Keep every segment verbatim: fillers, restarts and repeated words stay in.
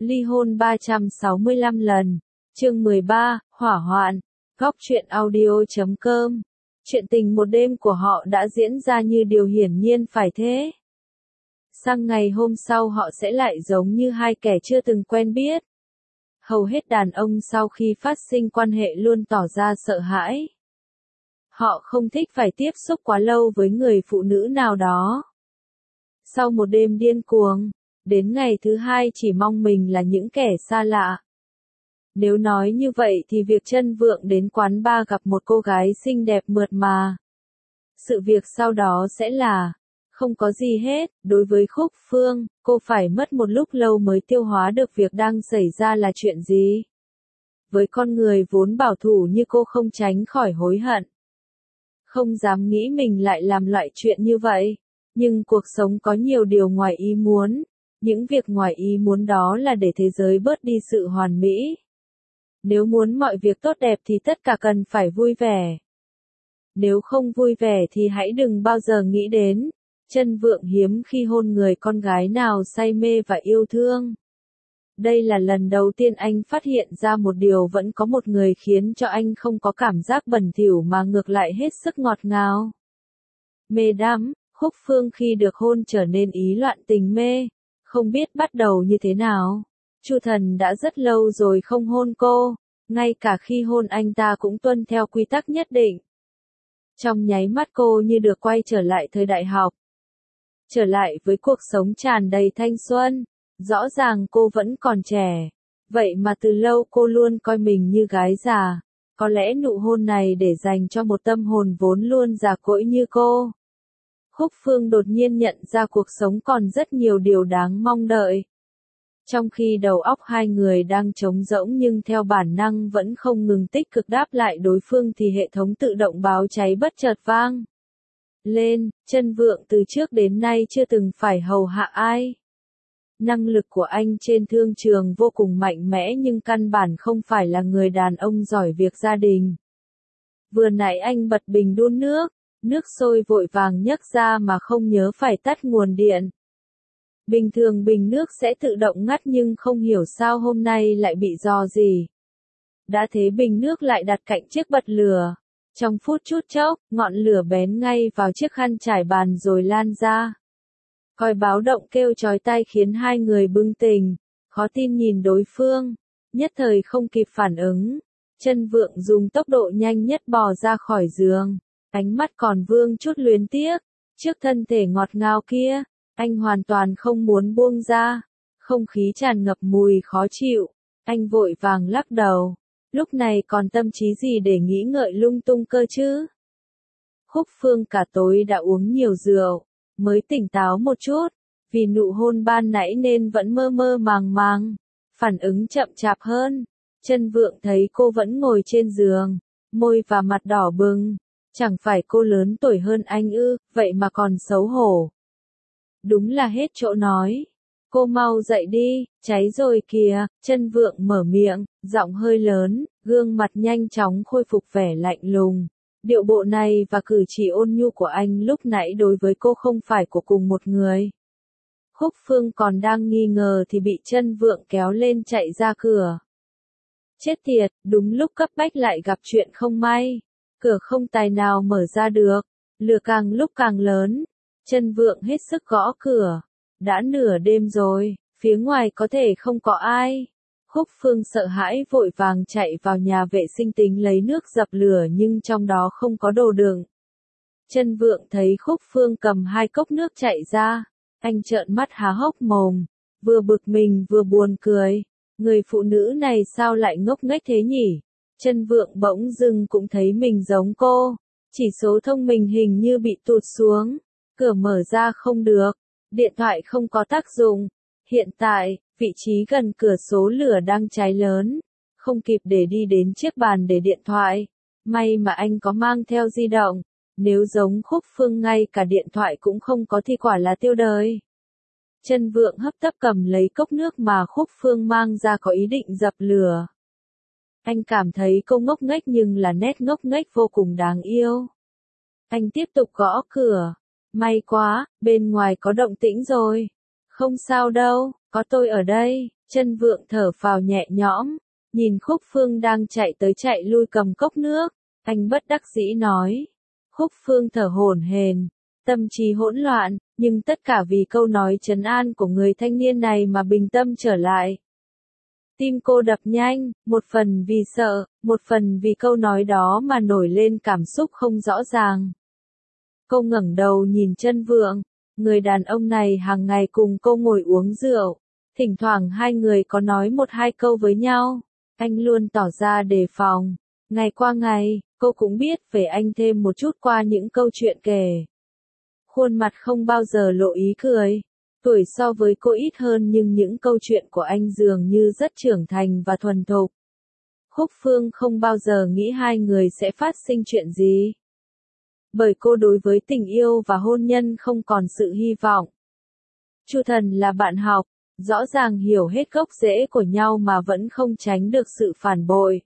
Ly hôn ba trăm sáu mươi lăm lần. Chương mười ba, Hỏa hoạn. Góc truyện audio chấm com. Chuyện tình một đêm của họ đã diễn ra như điều hiển nhiên phải thế. Sang ngày hôm sau họ sẽ lại giống như hai kẻ chưa từng quen biết. Hầu hết đàn ông sau khi phát sinh quan hệ luôn tỏ ra sợ hãi. Họ không thích phải tiếp xúc quá lâu với người phụ nữ nào đó. Sau một đêm điên cuồng, đến ngày thứ hai chỉ mong mình là những kẻ xa lạ. Nếu nói như vậy thì việc Chân Vượng đến quán bar gặp một cô gái xinh đẹp mượt mà. Sự việc sau đó sẽ là, không có gì hết, đối với Khúc Phương, cô phải mất một lúc lâu mới tiêu hóa được việc đang xảy ra là chuyện gì. Với con người vốn bảo thủ như cô không tránh khỏi hối hận. Không dám nghĩ mình lại làm loại chuyện như vậy. Nhưng cuộc sống có nhiều điều ngoài ý muốn. Những việc ngoài ý muốn đó là để thế giới bớt đi sự hoàn mỹ. Nếu muốn mọi việc tốt đẹp thì tất cả cần phải vui vẻ. Nếu không vui vẻ thì hãy đừng bao giờ nghĩ đến. Chân Vượng hiếm khi hôn người con gái nào say mê và yêu thương. Đây là lần đầu tiên anh phát hiện ra một điều vẫn có một người khiến cho anh không có cảm giác bẩn thỉu mà ngược lại hết sức ngọt ngào. Mê đắm, Khúc Phương khi được hôn trở nên ý loạn tình mê, không biết bắt đầu như thế nào. Chu Thần đã rất lâu rồi không hôn cô, ngay cả khi hôn anh ta cũng tuân theo quy tắc nhất định. Trong nháy mắt cô như được quay trở lại thời đại học. Trở lại với cuộc sống tràn đầy thanh xuân. Rõ ràng cô vẫn còn trẻ. Vậy mà từ lâu cô luôn coi mình như gái già. Có lẽ nụ hôn này để dành cho một tâm hồn vốn luôn già cỗi như cô. Khúc Phương đột nhiên nhận ra cuộc sống còn rất nhiều điều đáng mong đợi. Trong khi đầu óc hai người đang trống rỗng nhưng theo bản năng vẫn không ngừng tích cực đáp lại đối phương thì hệ thống tự động báo cháy bất chợt vang lên. Chân Vượng từ trước đến nay chưa từng phải hầu hạ ai. Năng lực của anh trên thương trường vô cùng mạnh mẽ nhưng căn bản không phải là người đàn ông giỏi việc gia đình. Vừa nãy anh bật bình đun nước, nước sôi vội vàng nhấc ra mà không nhớ phải tắt nguồn điện. Bình thường bình nước sẽ tự động ngắt nhưng không hiểu sao hôm nay lại bị rò rỉ. Đã thế bình nước lại đặt cạnh chiếc bật lửa. Trong phút chút chốc, ngọn lửa bén ngay vào chiếc khăn trải bàn rồi lan ra. Còi báo động kêu chói tai khiến hai người bừng tỉnh, khó tin nhìn đối phương, nhất thời không kịp phản ứng. Chân Vượng dùng tốc độ nhanh nhất bò ra khỏi giường, ánh mắt còn vương chút luyến tiếc, trước thân thể ngọt ngào kia, anh hoàn toàn không muốn buông ra, không khí tràn ngập mùi khó chịu, anh vội vàng lắc đầu, lúc này còn tâm trí gì để nghĩ ngợi lung tung cơ chứ. Khúc Phương cả tối đã uống nhiều rượu, mới tỉnh táo một chút, vì nụ hôn ban nãy nên vẫn mơ mơ màng màng, phản ứng chậm chạp hơn. Chân Vượng thấy cô vẫn ngồi trên giường, môi và mặt đỏ bừng, chẳng phải cô lớn tuổi hơn anh ư, vậy mà còn xấu hổ. Đúng là hết chỗ nói. Cô mau dậy đi, cháy rồi kìa. Chân Vượng mở miệng, giọng hơi lớn, gương mặt nhanh chóng khôi phục vẻ lạnh lùng. Điệu bộ này và cử chỉ ôn nhu của anh lúc nãy đối với cô không phải của cùng một người. Khúc Phương còn đang nghi ngờ thì bị Chân Vượng kéo lên chạy ra cửa. Chết tiệt, đúng lúc cấp bách lại gặp chuyện không may. Cửa không tài nào mở ra được. Lửa càng lúc càng lớn. Chân Vượng hết sức gõ cửa. Đã nửa đêm rồi, phía ngoài có thể không có ai. Khúc Phương sợ hãi vội vàng chạy vào nhà vệ sinh tính lấy nước dập lửa nhưng trong đó không có đồ đựng. Chân Vượng thấy Khúc Phương cầm hai cốc nước chạy ra. Anh trợn mắt há hốc mồm. Vừa bực mình vừa buồn cười. Người phụ nữ này sao lại ngốc nghếch thế nhỉ? Chân Vượng bỗng dưng cũng thấy mình giống cô. Chỉ số thông minh hình như bị tụt xuống. Cửa mở ra không được. Điện thoại không có tác dụng. Hiện tại, vị trí gần cửa sổ lửa đang cháy lớn. Không kịp để đi đến chiếc bàn để điện thoại. May mà anh có mang theo di động. Nếu giống Khúc Phương ngay cả điện thoại cũng không có thì quả là tiêu đời. Chân Vượng hấp tấp cầm lấy cốc nước mà Khúc Phương mang ra có ý định dập lửa. Anh cảm thấy cô ngốc nghếch nhưng là nét ngốc nghếch vô cùng đáng yêu. Anh tiếp tục gõ cửa. May quá, bên ngoài có động tĩnh rồi. Không sao đâu, có tôi ở đây. Chân Vượng thở phào nhẹ nhõm, nhìn Khúc Phương đang chạy tới chạy lui cầm cốc nước, anh bất đắc dĩ nói. Khúc Phương thở hổn hển, tâm trí hỗn loạn, nhưng tất cả vì câu nói trấn an của người thanh niên này mà bình tâm trở lại. Tim cô đập nhanh, một phần vì sợ, một phần vì câu nói đó mà nổi lên cảm xúc không rõ ràng. Cô ngẩng đầu nhìn Chân Vượng, người đàn ông này hàng ngày cùng cô ngồi uống rượu, thỉnh thoảng hai người có nói một hai câu với nhau, anh luôn tỏ ra đề phòng. Ngày qua ngày, cô cũng biết về anh thêm một chút qua những câu chuyện kể. Khuôn mặt không bao giờ lộ ý cười. Tuổi so với cô ít hơn nhưng những câu chuyện của anh dường như rất trưởng thành và thuần thục. Khúc Phương không bao giờ nghĩ hai người sẽ phát sinh chuyện gì. Bởi cô đối với tình yêu và hôn nhân không còn sự hy vọng. Chu Thần là bạn học, rõ ràng hiểu hết gốc rễ của nhau mà vẫn không tránh được sự phản bội.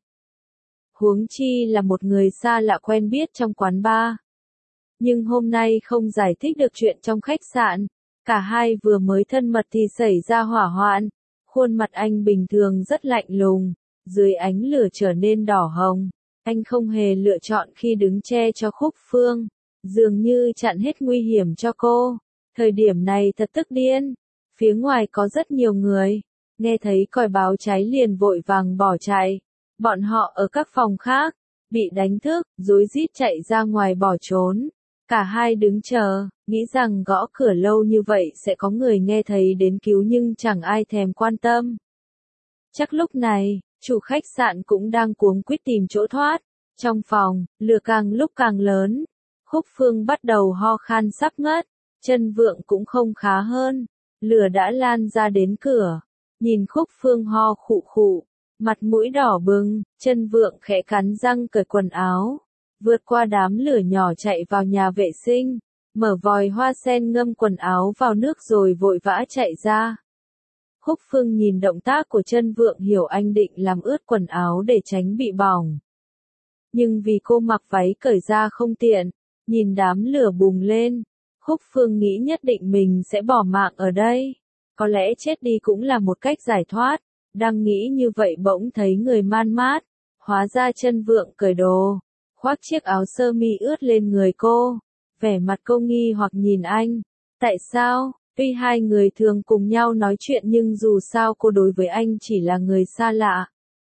Huống chi là một người xa lạ quen biết trong quán bar. Nhưng hôm nay không giải thích được chuyện trong khách sạn. Cả hai vừa mới thân mật thì xảy ra hỏa hoạn. Khuôn mặt anh bình thường rất lạnh lùng, dưới ánh lửa trở nên đỏ hồng. Anh không hề lựa chọn khi đứng che cho Khúc Phương, dường như chặn hết nguy hiểm cho cô. Thời điểm này thật tức điên. Phía ngoài có rất nhiều người, nghe thấy còi báo cháy liền vội vàng bỏ chạy. Bọn họ ở các phòng khác, bị đánh thức, rối rít chạy ra ngoài bỏ trốn. Cả hai đứng chờ, nghĩ rằng gõ cửa lâu như vậy sẽ có người nghe thấy đến cứu nhưng chẳng ai thèm quan tâm. Chắc lúc này, chủ khách sạn cũng đang cuống quýt tìm chỗ thoát. Trong phòng, lửa càng lúc càng lớn. Khúc Phương bắt đầu ho khan sắp ngất. Chân Vượng cũng không khá hơn. Lửa đã lan ra đến cửa. Nhìn Khúc Phương ho khụ khụ, mặt mũi đỏ bừng, Chân Vượng khẽ cắn răng cởi quần áo. Vượt qua đám lửa nhỏ chạy vào nhà vệ sinh, mở vòi hoa sen ngâm quần áo vào nước rồi vội vã chạy ra. Khúc Phương nhìn động tác của Chân Vượng hiểu anh định làm ướt quần áo để tránh bị bỏng. Nhưng vì cô mặc váy cởi ra không tiện, nhìn đám lửa bùng lên, Khúc Phương nghĩ nhất định mình sẽ bỏ mạng ở đây. Có lẽ chết đi cũng là một cách giải thoát. Đang nghĩ như vậy bỗng thấy người man mát, hóa ra Chân Vượng cởi đồ, khoác chiếc áo sơ mi ướt lên người cô. Vẻ mặt cô nghi hoặc nhìn anh. Tại sao? Tuy hai người thường cùng nhau nói chuyện nhưng dù sao cô đối với anh chỉ là người xa lạ.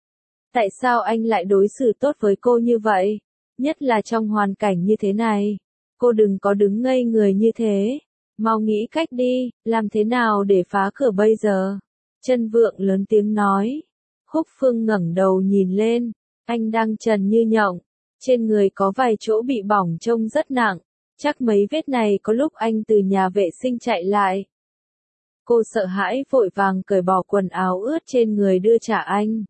Tại sao anh lại đối xử tốt với cô như vậy? Nhất là trong hoàn cảnh như thế này. Cô đừng có đứng ngây người như thế. Mau nghĩ cách đi, làm thế nào để phá cửa bây giờ? Chân Vượng lớn tiếng nói. Khúc Phương ngẩng đầu nhìn lên. Anh đang trần như nhộng. Trên người có vài chỗ bị bỏng trông rất nặng. Chắc mấy vết này có lúc anh từ nhà vệ sinh chạy lại. Cô sợ hãi vội vàng cởi bỏ quần áo ướt trên người đưa trả anh.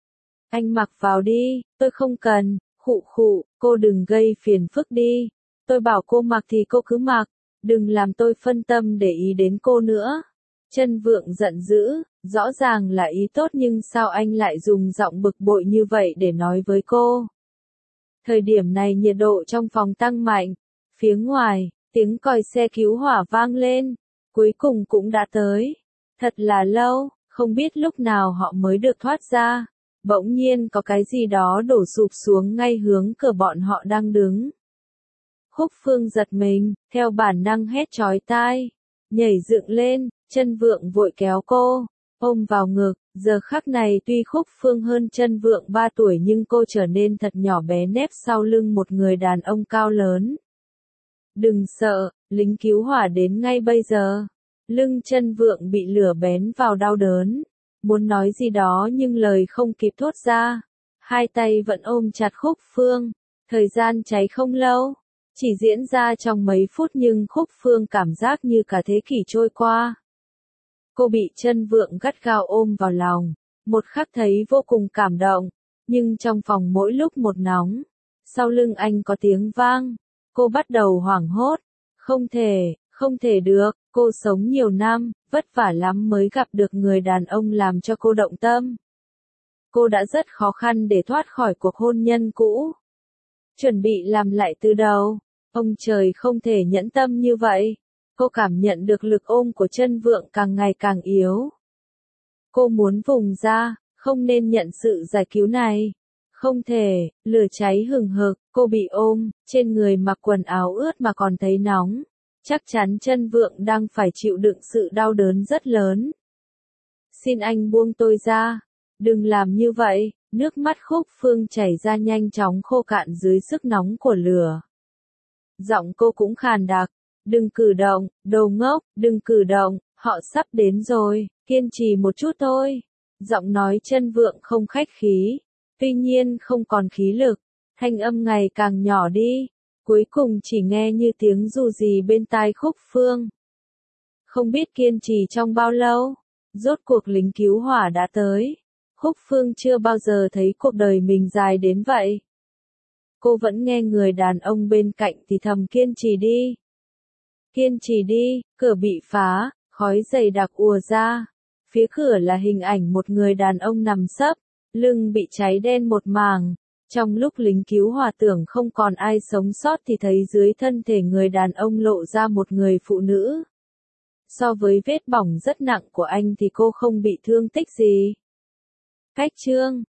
Anh mặc vào đi, tôi không cần, khụ khụ, cô đừng gây phiền phức đi. Tôi bảo cô mặc thì cô cứ mặc, đừng làm tôi phân tâm để ý đến cô nữa. Chân Vượng giận dữ, rõ ràng là ý tốt nhưng sao anh lại dùng giọng bực bội như vậy để nói với cô. Thời điểm này nhiệt độ trong phòng tăng mạnh. Phía ngoài, tiếng còi xe cứu hỏa vang lên. Cuối cùng cũng đã tới. Thật là lâu, không biết lúc nào họ mới được thoát ra. Bỗng nhiên có cái gì đó đổ sụp xuống ngay hướng cửa bọn họ đang đứng. Khúc Phương giật mình, theo bản năng hét chói tai. Nhảy dựng lên, Chân Vượng vội kéo cô, ôm vào ngực. Giờ khắc này tuy Khúc Phương hơn Chân Vượng ba tuổi nhưng cô trở nên thật nhỏ bé nép sau lưng một người đàn ông cao lớn. Đừng sợ, lính cứu hỏa đến ngay bây giờ. Lưng Chân Vượng bị lửa bén vào đau đớn. Muốn nói gì đó nhưng lời không kịp thốt ra. Hai tay vẫn ôm chặt Khúc Phương. Thời gian cháy không lâu. Chỉ diễn ra trong mấy phút nhưng Khúc Phương cảm giác như cả thế kỷ trôi qua. Cô bị Chân Vượng gắt gao ôm vào lòng. Một khắc thấy vô cùng cảm động. Nhưng trong phòng mỗi lúc một nóng. Sau lưng anh có tiếng vang. Cô bắt đầu hoảng hốt. Không thể, không thể được. Cô sống nhiều năm, vất vả lắm mới gặp được người đàn ông làm cho cô động tâm. Cô đã rất khó khăn để thoát khỏi cuộc hôn nhân cũ. Chuẩn bị làm lại từ đầu. Ông trời không thể nhẫn tâm như vậy. Cô cảm nhận được lực ôm của Chân Vượng càng ngày càng yếu. Cô muốn vùng ra, không nên nhận sự giải cứu này. Không thể, lửa cháy hừng hực, cô bị ôm, trên người mặc quần áo ướt mà còn thấy nóng. Chắc chắn chân Vượng đang phải chịu đựng sự đau đớn rất lớn. Xin anh buông tôi ra. Đừng làm như vậy, nước mắt Khúc Phương chảy ra nhanh chóng khô cạn dưới sức nóng của lửa. Giọng cô cũng khàn đặc. Đừng cử động, đồ ngốc, đừng cử động, họ sắp đến rồi, kiên trì một chút thôi. Giọng nói chân Vượng không khách khí, tuy nhiên không còn khí lực, thanh âm ngày càng nhỏ đi, cuối cùng chỉ nghe như tiếng dù gì bên tai Khúc Phương. Không biết kiên trì trong bao lâu, rốt cuộc lính cứu hỏa đã tới. Khúc Phương chưa bao giờ thấy cuộc đời mình dài đến vậy. Cô vẫn nghe người đàn ông bên cạnh thì thầm kiên trì đi. Kiên trì đi, cửa bị phá, khói dày đặc ùa ra. Phía cửa là hình ảnh một người đàn ông nằm sấp, lưng bị cháy đen một mảng. Trong lúc lính cứu hỏa tưởng không còn ai sống sót thì thấy dưới thân thể người đàn ông lộ ra một người phụ nữ. So với vết bỏng rất nặng của anh thì cô không bị thương tích gì. Cách chương